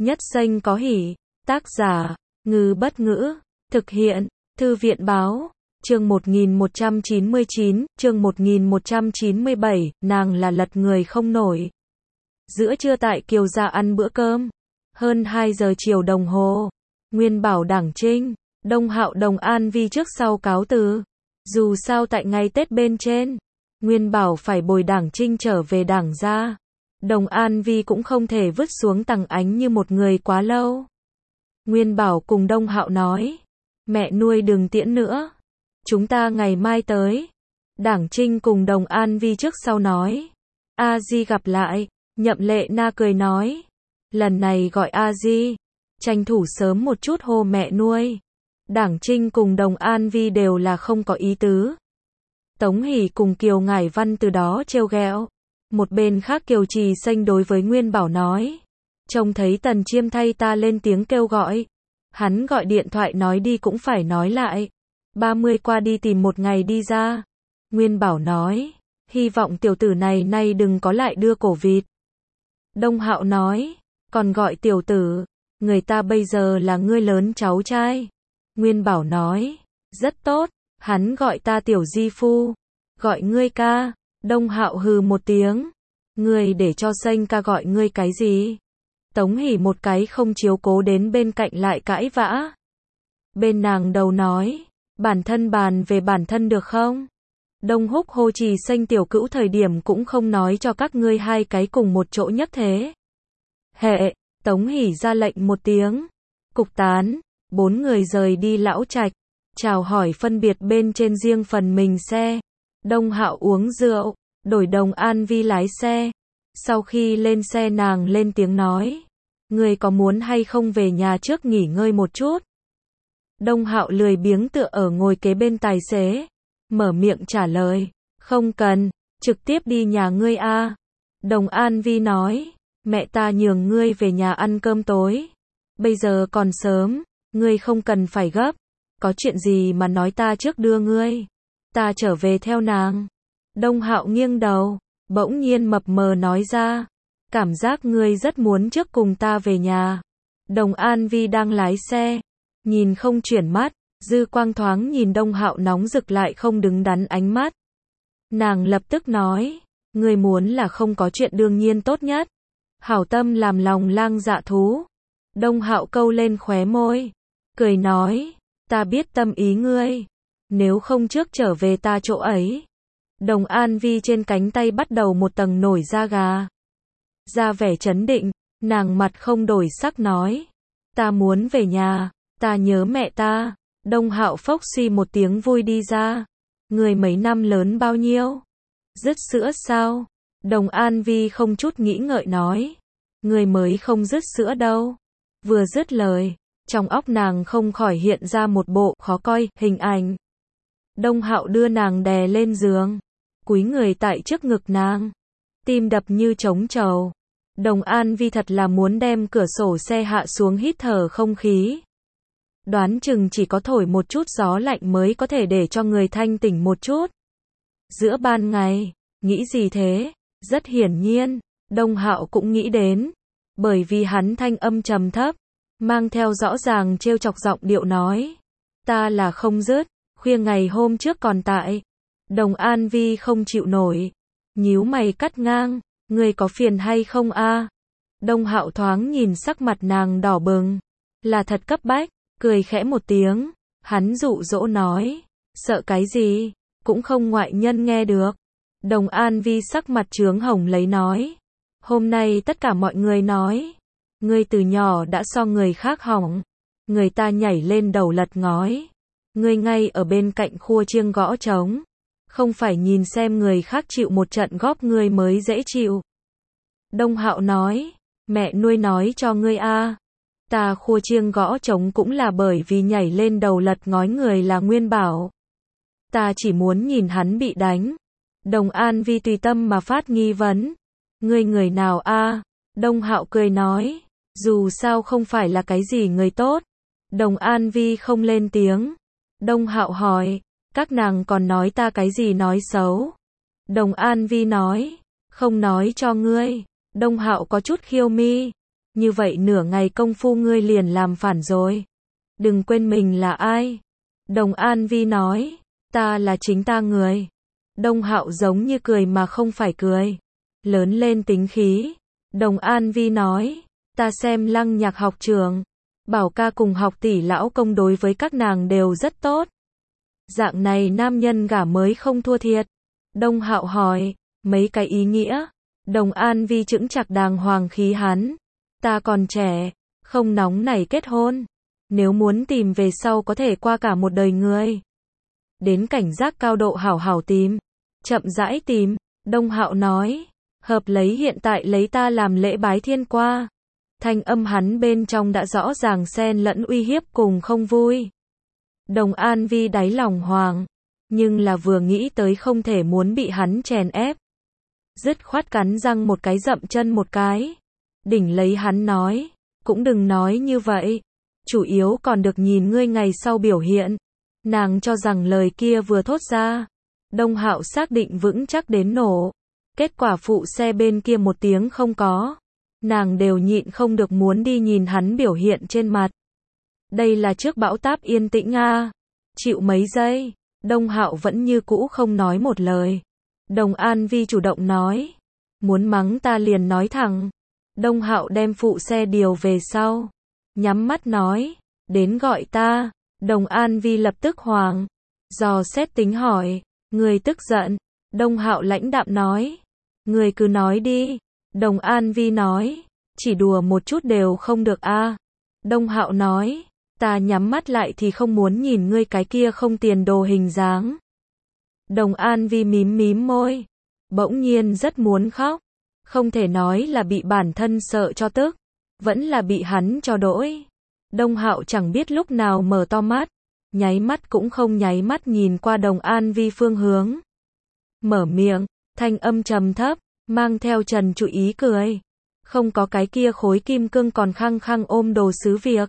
Nhất Xanh có hỉ. Tác giả, Ngư Bất Ngữ. Thực hiện, Thư viện Báo. Chương 1199, chương 1197, nàng là lật người không nổi. Giữa trưa tại Kiều gia ăn bữa cơm. Hơn 2 giờ chiều đồng hồ. Nguyên Bảo Đảng Trinh, Đông Hạo Đồng An Vi trước sau cáo từ. Dù sao tại ngày Tết bên trên, Nguyên Bảo phải bồi Đảng Trinh trở về Đảng gia. Đồng An Vi cũng không thể vứt xuống Tằng Ánh như một người quá lâu. Nguyên Bảo cùng Đông Hạo nói, mẹ nuôi đừng tiễn nữa, chúng ta ngày mai tới. Đảng Trinh cùng Đồng An Vi trước sau nói, A Di gặp lại. Nhậm Lệ Na cười nói, lần này gọi A Di, tranh thủ sớm một chút hô mẹ nuôi. Đảng Trinh cùng Đồng An Vi đều là không có ý tứ. Tống Hỷ cùng Kiều Ngải Văn từ đó trêu ghẹo. Một bên khác Kiều Trì Xanh đối với Nguyên Bảo nói, trông thấy Tần Chiêm thay ta lên tiếng kêu gọi. Hắn gọi điện thoại nói đi cũng phải nói lại. 30 qua đi tìm một ngày đi ra. Nguyên Bảo nói, hy vọng tiểu tử này nay đừng có lại đưa cổ vịt. Đông Hạo nói, còn gọi tiểu tử, người ta bây giờ là ngươi lớn cháu trai. Nguyên Bảo nói, rất tốt, hắn gọi ta tiểu di phu, gọi ngươi ca. Đông Hạo hừ một tiếng, ngươi để cho Xanh ca gọi ngươi cái gì? Tống Hỷ một cái không chiếu cố đến bên cạnh lại cãi vã. Bên nàng đầu nói, bản thân bàn về bản thân được không? Đông Húc hô Trì Xanh tiểu cữu thời điểm cũng không nói cho các ngươi hai cái cùng một chỗ nhất thế. Hệ, Tống Hỷ ra lệnh một tiếng, cục tán, 4 người rời đi Lão Trạch, chào hỏi phân biệt bên trên riêng phần mình xe. Đông Hạo uống rượu, đổi Đồng An Vi lái xe. Sau khi lên xe nàng lên tiếng nói, người có muốn hay không về nhà trước nghỉ ngơi một chút? Đông Hạo lười biếng tựa ở ngồi kế bên tài xế, mở miệng trả lời, không cần, trực tiếp đi nhà ngươi a. Đồng An Vi nói, mẹ ta nhường ngươi về nhà ăn cơm tối. Bây giờ còn sớm, ngươi không cần phải gấp, có chuyện gì mà nói ta trước đưa ngươi. Ta trở về theo nàng. Đông Hạo nghiêng đầu, bỗng nhiên mập mờ nói ra, cảm giác ngươi rất muốn trước cùng ta về nhà. Đồng An Vi đang lái xe, nhìn không chuyển mắt, dư quang thoáng nhìn Đông Hạo nóng rực lại không đứng đắn ánh mắt. Nàng lập tức nói, ngươi muốn là không có chuyện đương nhiên tốt nhất. Hảo tâm làm lòng lang dạ thú. Đông Hạo câu lên khóe môi, cười nói, ta biết tâm ý ngươi. Nếu không trước trở về ta chỗ ấy. Đồng An Vi trên cánh tay bắt đầu một tầng nổi da gà. Ra vẻ trấn định, nàng mặt không đổi sắc nói, ta muốn về nhà, ta nhớ mẹ ta. Đông Hạo phốc suy một tiếng vui đi ra. Người mấy năm lớn bao nhiêu? Dứt sữa sao? Đồng An Vi không chút nghĩ ngợi nói, người mới không dứt sữa đâu. Vừa dứt lời, trong óc nàng không khỏi hiện ra một bộ khó coi hình ảnh. Đông Hạo đưa nàng đè lên giường, cúi người tại trước ngực nàng, tim đập như trống trầu. Đồng An Vi thật là muốn đem cửa sổ xe hạ xuống hít thở không khí. Đoán chừng chỉ có thổi một chút gió lạnh mới có thể để cho người thanh tỉnh một chút. Giữa ban ngày, nghĩ gì thế? Rất hiển nhiên, Đông Hạo cũng nghĩ đến, bởi vì hắn thanh âm trầm thấp, mang theo rõ ràng trêu chọc giọng điệu nói, ta là không dứt. Khuya ngày hôm trước còn tại. Đồng An Vi không chịu nổi, nhíu mày cắt ngang, người có phiền hay không a? Đông Hạo thoáng nhìn sắc mặt nàng đỏ bừng, là thật cấp bách, cười khẽ một tiếng, hắn dụ dỗ nói, sợ cái gì, cũng không ngoại nhân nghe được. Đồng An Vi sắc mặt chướng hồng lấy nói, hôm nay tất cả mọi người nói, ngươi từ nhỏ đã so người khác hỏng, người ta nhảy lên đầu lật ngói. Ngươi ngay ở bên cạnh khua chiêng gõ trống, không phải nhìn xem người khác chịu một trận góp ngươi mới dễ chịu. Đông Hạo nói, mẹ nuôi nói cho ngươi a, ta khua chiêng gõ trống cũng là bởi vì nhảy lên đầu lật ngói người là Nguyên Bảo. Ta chỉ muốn nhìn hắn bị đánh. Đồng An Vi tùy tâm mà phát nghi vấn, ngươi người nào a? Đông Hạo cười nói, dù sao không phải là cái gì người tốt. Đồng An Vi không lên tiếng. Đông Hạo hỏi, các nàng còn nói ta cái gì nói xấu? Đồng An Vi nói, không nói cho ngươi. Đông Hạo có chút khiêu mi, Như vậy nửa ngày công phu ngươi liền làm phản rồi. Đừng quên mình là ai. Đồng An Vi nói, ta là chính ta người. Đông Hạo giống như cười mà không phải cười. Lớn lên tính khí. Đồng An Vi nói, ta xem Lăng Nhạc học trường. Bảo ca cùng học tỷ lão công đối với các nàng đều rất tốt. Dạng này nam nhân gả mới không thua thiệt. Đông Hạo hỏi, mấy cái ý nghĩa. Đồng An Vi chững chạc đàng hoàng khí hắn. Ta còn trẻ, không nóng nảy kết hôn. Nếu muốn tìm về sau có thể qua cả một đời người. Đến cảnh giác cao độ hảo hảo tìm. Chậm rãi tìm. Đông Hạo nói, hợp lấy hiện tại lấy ta làm lễ bái thiên qua. Thanh âm hắn bên trong đã rõ ràng xen lẫn uy hiếp cùng không vui. Đồng An Vi đáy lòng hoàng, nhưng là vừa nghĩ tới không thể muốn bị hắn chèn ép. Dứt khoát cắn răng một cái dậm chân một cái. Đỉnh lấy hắn nói, cũng đừng nói như vậy. Chủ yếu còn được nhìn ngươi ngày sau biểu hiện. Nàng cho rằng lời kia vừa thốt ra. Đông Hạo xác định vững chắc đến nổ. Kết quả phụ xe bên kia một tiếng không có. Nàng đều nhịn không được muốn đi nhìn hắn biểu hiện trên mặt. Đây là trước bão táp yên tĩnh a. Chịu mấy giây, Đông Hạo vẫn như cũ không nói một lời. Đồng An Vi chủ động nói, muốn mắng ta liền nói thẳng. Đông Hạo đem phụ xe điều về sau, nhắm mắt nói, đến gọi ta. Đồng An Vi lập tức hoàng, dò xét tính hỏi, người tức giận. Đông Hạo lãnh đạm nói, người cứ nói đi. Đồng An Vi nói, chỉ đùa một chút đều không được a. Đông Hạo nói, ta nhắm mắt lại thì không muốn nhìn ngươi cái kia không tiền đồ hình dáng. Đồng An Vi mím mím môi, bỗng nhiên rất muốn khóc. Không thể nói là bị bản thân sợ cho tức, vẫn là bị hắn cho đỗi. Đông Hạo chẳng biết lúc nào mở to mắt, nháy mắt cũng không nháy mắt nhìn qua Đồng An Vi phương hướng. Mở miệng, thanh âm trầm thấp, mang theo trần trụi ý cười. Không có cái kia khối kim cương còn khăng khăng ôm đồ sứ việc.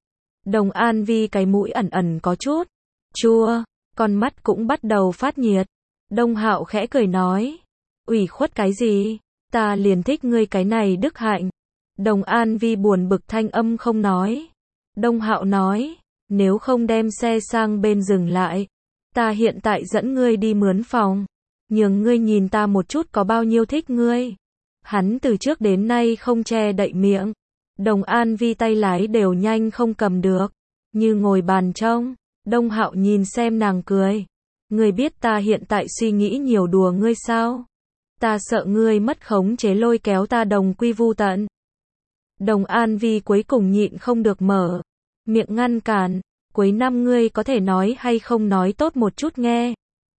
Đồng An Vi cái mũi ẩn ẩn có chút chua, con mắt cũng bắt đầu phát nhiệt. Đông Hạo khẽ cười nói, ủy khuất cái gì, ta liền thích ngươi cái này đức hạnh. Đồng An Vi buồn bực thanh âm không nói. Đông Hạo nói, nếu không đem xe sang bên dừng lại, ta hiện tại dẫn ngươi đi mướn phòng, nhường ngươi nhìn ta một chút có bao nhiêu thích ngươi. Hắn từ trước đến nay không che đậy miệng. Đồng An Vi tay lái đều nhanh không cầm được, như ngồi bàn trông. Đông Hạo nhìn xem nàng cười. Ngươi biết ta hiện tại suy nghĩ nhiều đùa ngươi sao? Ta sợ ngươi mất khống chế lôi kéo ta đồng quy vu tận. Đồng An Vi cuối cùng nhịn không được mở miệng ngăn cản. Cuối năm ngươi có thể nói hay không nói tốt một chút nghe.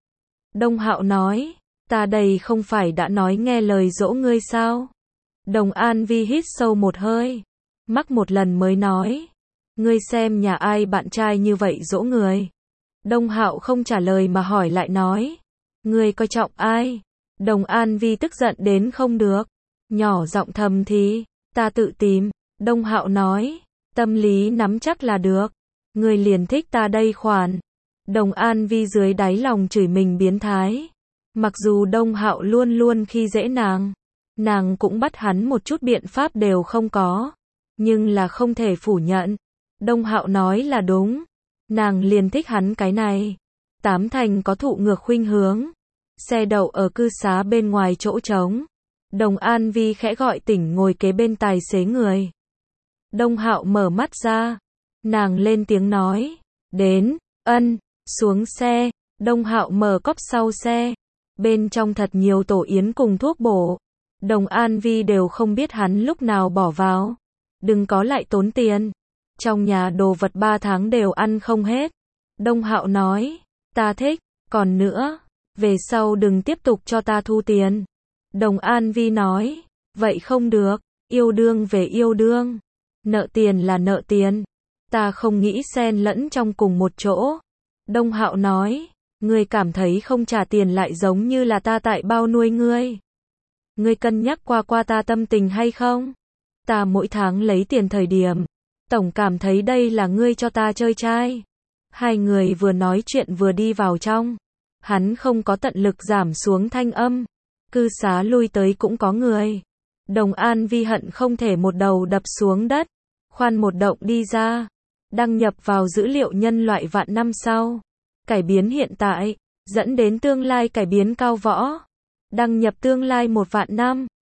Đông Hạo nói, ta đây không phải đã nói nghe lời dỗ ngươi sao? Đồng An Vi hít sâu một hơi, mắc một lần mới nói, ngươi xem nhà ai bạn trai như vậy dỗ người. Đông Hạo không trả lời mà hỏi lại nói, ngươi coi trọng ai? Đồng An Vi tức giận đến không được, nhỏ giọng thầm thì, ta tự tìm. Đông Hạo nói, tâm lý nắm chắc là được, ngươi liền thích ta đây khoản. Đồng An Vi dưới đáy lòng chửi mình biến thái. Mặc dù Đông Hạo luôn luôn khi dễ nàng cũng bắt hắn một chút biện pháp đều không có, nhưng là không thể phủ nhận. Đông Hạo nói là đúng, nàng liền thích hắn cái này. Tám thành có thụ ngược khuynh hướng. Xe đậu ở cư xá bên ngoài chỗ trống. Đồng An Vi khẽ gọi tỉnh ngồi kế bên tài xế người. Đông Hạo mở mắt ra, nàng lên tiếng nói, đến. Ân. Xuống xe. Đông Hạo mở cốp sau xe, bên trong thật nhiều tổ yến cùng thuốc bổ. Đồng An Vi đều không biết hắn lúc nào bỏ vào. Đừng có lại tốn tiền. Trong nhà đồ vật 3 tháng đều ăn không hết. Đông Hạo nói, ta thích, còn nữa, về sau đừng tiếp tục cho ta thu tiền. Đồng An Vi nói, vậy không được, yêu đương về yêu đương. Nợ tiền là nợ tiền. Ta không nghĩ xen lẫn trong cùng một chỗ. Đông Hạo nói, ngươi cảm thấy không trả tiền lại giống như là ta tại bao nuôi ngươi. Ngươi cân nhắc qua ta tâm tình hay không? Ta mỗi tháng lấy tiền thời điểm, tổng cảm thấy đây là ngươi cho ta chơi trai. Hai người vừa nói chuyện vừa đi vào trong. Hắn không có tận lực giảm xuống thanh âm. Cư xá lui tới cũng có người. Đồng An Vi hận không thể một đầu đập xuống đất, khoan một động đi ra, đăng nhập vào dữ liệu nhân loại vạn năm sau, cải biến hiện tại, dẫn đến tương lai cải biến cao võ, đăng nhập tương lai 1 vạn năm.